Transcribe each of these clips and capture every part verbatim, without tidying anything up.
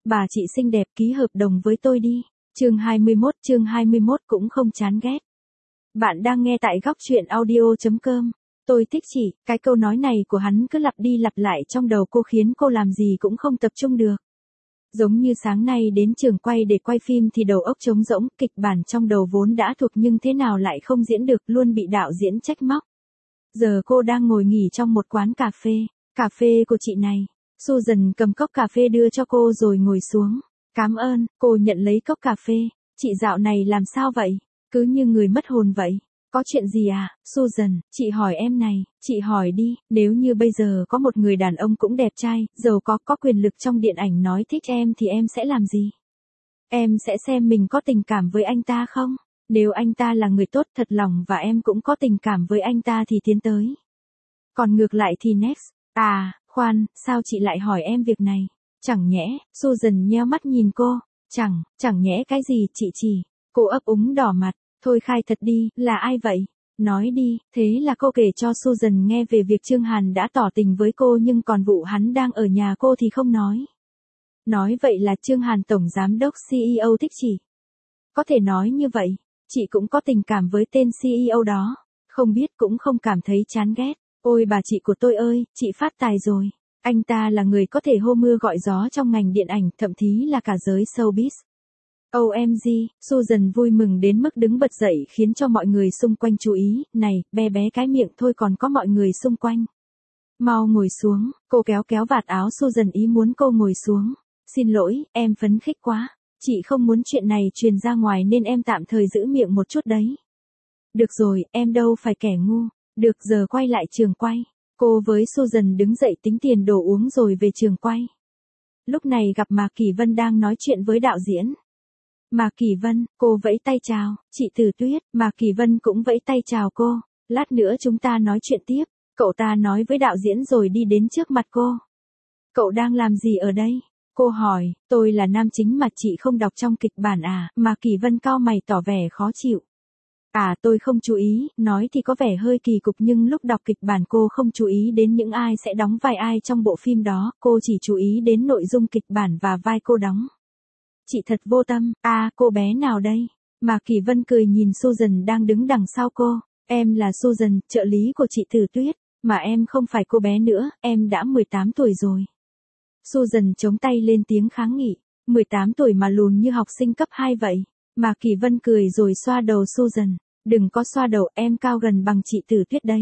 bà chị xinh đẹp ký hợp đồng với tôi đi. Chương hai mươi mốt, chương hai mươi mốt cũng không chán ghét. Bạn đang nghe tại góc truyện audio chấm com. Tôi thích chị, cái câu nói này của hắn cứ lặp đi lặp lại trong đầu cô khiến cô làm gì cũng không tập trung được. Giống như sáng nay đến trường quay để quay phim thì đầu óc trống rỗng, kịch bản trong đầu vốn đã thuộc nhưng thế nào lại không diễn được, luôn bị đạo diễn trách móc. Giờ cô đang ngồi nghỉ trong một quán cà phê, cà phê của chị này. Susan cầm cốc cà phê đưa cho cô rồi ngồi xuống. Cảm ơn, cô nhận lấy cốc cà phê. Chị dạo này làm sao vậy? Cứ như người mất hồn vậy. Có chuyện gì à, Susan, chị hỏi em này, chị hỏi đi, nếu như bây giờ có một người đàn ông cũng đẹp trai, giàu có, có quyền lực trong điện ảnh nói thích em thì em sẽ làm gì? Em sẽ xem mình có tình cảm với anh ta không? Nếu anh ta là người tốt thật lòng và em cũng có tình cảm với anh ta thì tiến tới. Còn ngược lại thì next. À, khoan, sao chị lại hỏi em việc này? Chẳng nhẽ, Susan nheo mắt nhìn cô. Chẳng, chẳng nhẽ cái gì chị chỉ. Cô ấp úng đỏ mặt. Thôi khai thật đi, là ai vậy? Nói đi, thế là cô kể cho Susan nghe về việc Trương Hàn đã tỏ tình với cô nhưng còn vụ hắn đang ở nhà cô thì không nói. Nói vậy là Trương Hàn tổng giám đốc xê e ô thích chị. Có thể nói như vậy, chị cũng có tình cảm với tên xê e ô đó. Không biết cũng không cảm thấy chán ghét. Ôi bà chị của tôi ơi, chị phát tài rồi. Anh ta là người có thể hô mưa gọi gió trong ngành điện ảnh, thậm chí là cả giới showbiz. ô em giê, Susan vui mừng đến mức đứng bật dậy khiến cho mọi người xung quanh chú ý, này, bé bé cái miệng thôi còn có mọi người xung quanh. Mau ngồi xuống, cô kéo kéo vạt áo Susan ý muốn cô ngồi xuống. Xin lỗi, em phấn khích quá. Chị không muốn chuyện này truyền ra ngoài nên em tạm thời giữ miệng một chút đấy. Được rồi, em đâu phải kẻ ngu. Được giờ quay lại trường quay. Cô với Susan đứng dậy tính tiền đồ uống rồi về trường quay. Lúc này gặp Mạc Kỳ Vân đang nói chuyện với đạo diễn. Mạc Kỳ Vân, cô vẫy tay chào, chị Tử Tuyết, Mạc Kỳ Vân cũng vẫy tay chào cô, lát nữa chúng ta nói chuyện tiếp, cậu ta nói với đạo diễn rồi đi đến trước mặt cô. Cậu đang làm gì ở đây? Cô hỏi, tôi là nam chính mà chị không đọc trong kịch bản à, Mạc Kỳ Vân cau mày tỏ vẻ khó chịu. À tôi không chú ý, nói thì có vẻ hơi kỳ cục nhưng lúc đọc kịch bản cô không chú ý đến những ai sẽ đóng vai ai trong bộ phim đó, cô chỉ chú ý đến nội dung kịch bản và vai cô đóng. Chị thật vô tâm, à cô bé nào đây? Mạc Kỳ Vân cười nhìn Susan đang đứng đằng sau cô, em là Susan, trợ lý của chị Tử Tuyết, mà em không phải cô bé nữa, em đã mười tám tuổi rồi. Susan chống tay lên tiếng kháng nghị, mười tám tuổi mà lùn như học sinh cấp hai vậy. Mạc Kỳ Vân cười rồi xoa đầu Susan, đừng có xoa đầu, em cao gần bằng chị Tử Tuyết đấy.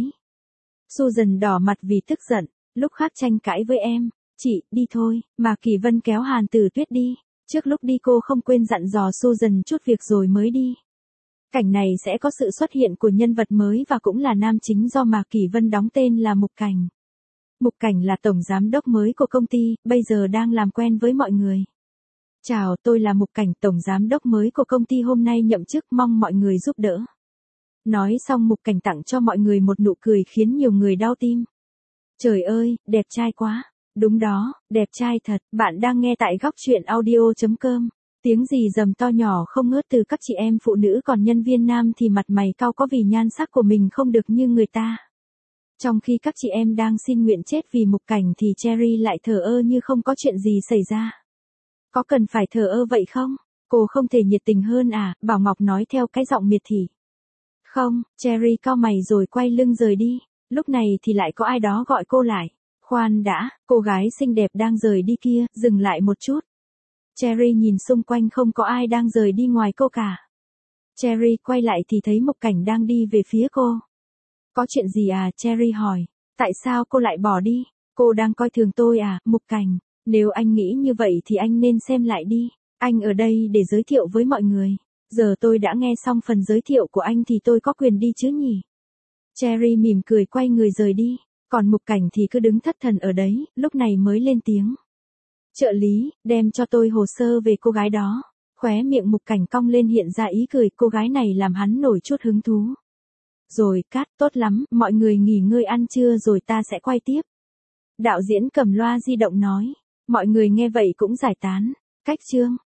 Susan đỏ mặt vì tức giận, lúc khác tranh cãi với em, chị, đi thôi, Mạc Kỳ Vân kéo Hàn Tử Tuyết đi. Trước lúc đi cô không quên dặn dò Susan chút việc rồi mới đi. Cảnh này sẽ có sự xuất hiện của nhân vật mới và cũng là nam chính do Mạc Kỳ Vân đóng tên là Mục Cảnh. Mục Cảnh là tổng giám đốc mới của công ty, bây giờ đang làm quen với mọi người. Chào, tôi là Mục Cảnh, tổng giám đốc mới của công ty hôm nay nhậm chức, mong mọi người giúp đỡ. Nói xong Mục Cảnh tặng cho mọi người một nụ cười khiến nhiều người đau tim. Trời ơi, đẹp trai quá. Đúng đó, đẹp trai thật, bạn đang nghe tại góc truyện audio chấm com. Tiếng gì rầm to nhỏ không ngớt từ các chị em phụ nữ còn nhân viên nam thì mặt mày cau có vì nhan sắc của mình không được như người ta. Trong khi các chị em đang xin nguyện chết vì Mục Cảnh thì Cherry lại thờ ơ như không có chuyện gì xảy ra. Có cần phải thờ ơ vậy không? Cô không thể nhiệt tình hơn à, Bảo Ngọc nói theo cái giọng miệt thị. Không, Cherry cau mày rồi quay lưng rời đi, lúc này thì lại có ai đó gọi cô lại. Khoan đã, cô gái xinh đẹp đang rời đi kia, dừng lại một chút. Cherry nhìn xung quanh không có ai đang rời đi ngoài cô cả. Cherry quay lại thì thấy Mục Cảnh đang đi về phía cô. Có chuyện gì à, Cherry hỏi. Tại sao cô lại bỏ đi? Cô đang coi thường tôi à, Mục Cảnh. Nếu anh nghĩ như vậy thì anh nên xem lại đi. Anh ở đây để giới thiệu với mọi người. Giờ tôi đã nghe xong phần giới thiệu của anh thì tôi có quyền đi chứ nhỉ? Cherry mỉm cười quay người rời đi. Còn Mục Cảnh thì cứ đứng thất thần ở đấy, lúc này mới lên tiếng. Trợ lý, đem cho tôi hồ sơ về cô gái đó. Khóe miệng Mục Cảnh cong lên hiện ra ý cười, cô gái này làm hắn nổi chút hứng thú. Rồi, cắt, tốt lắm, mọi người nghỉ ngơi ăn trưa rồi ta sẽ quay tiếp. Đạo diễn cầm loa di động nói. Mọi người nghe vậy cũng giải tán. Cách chương.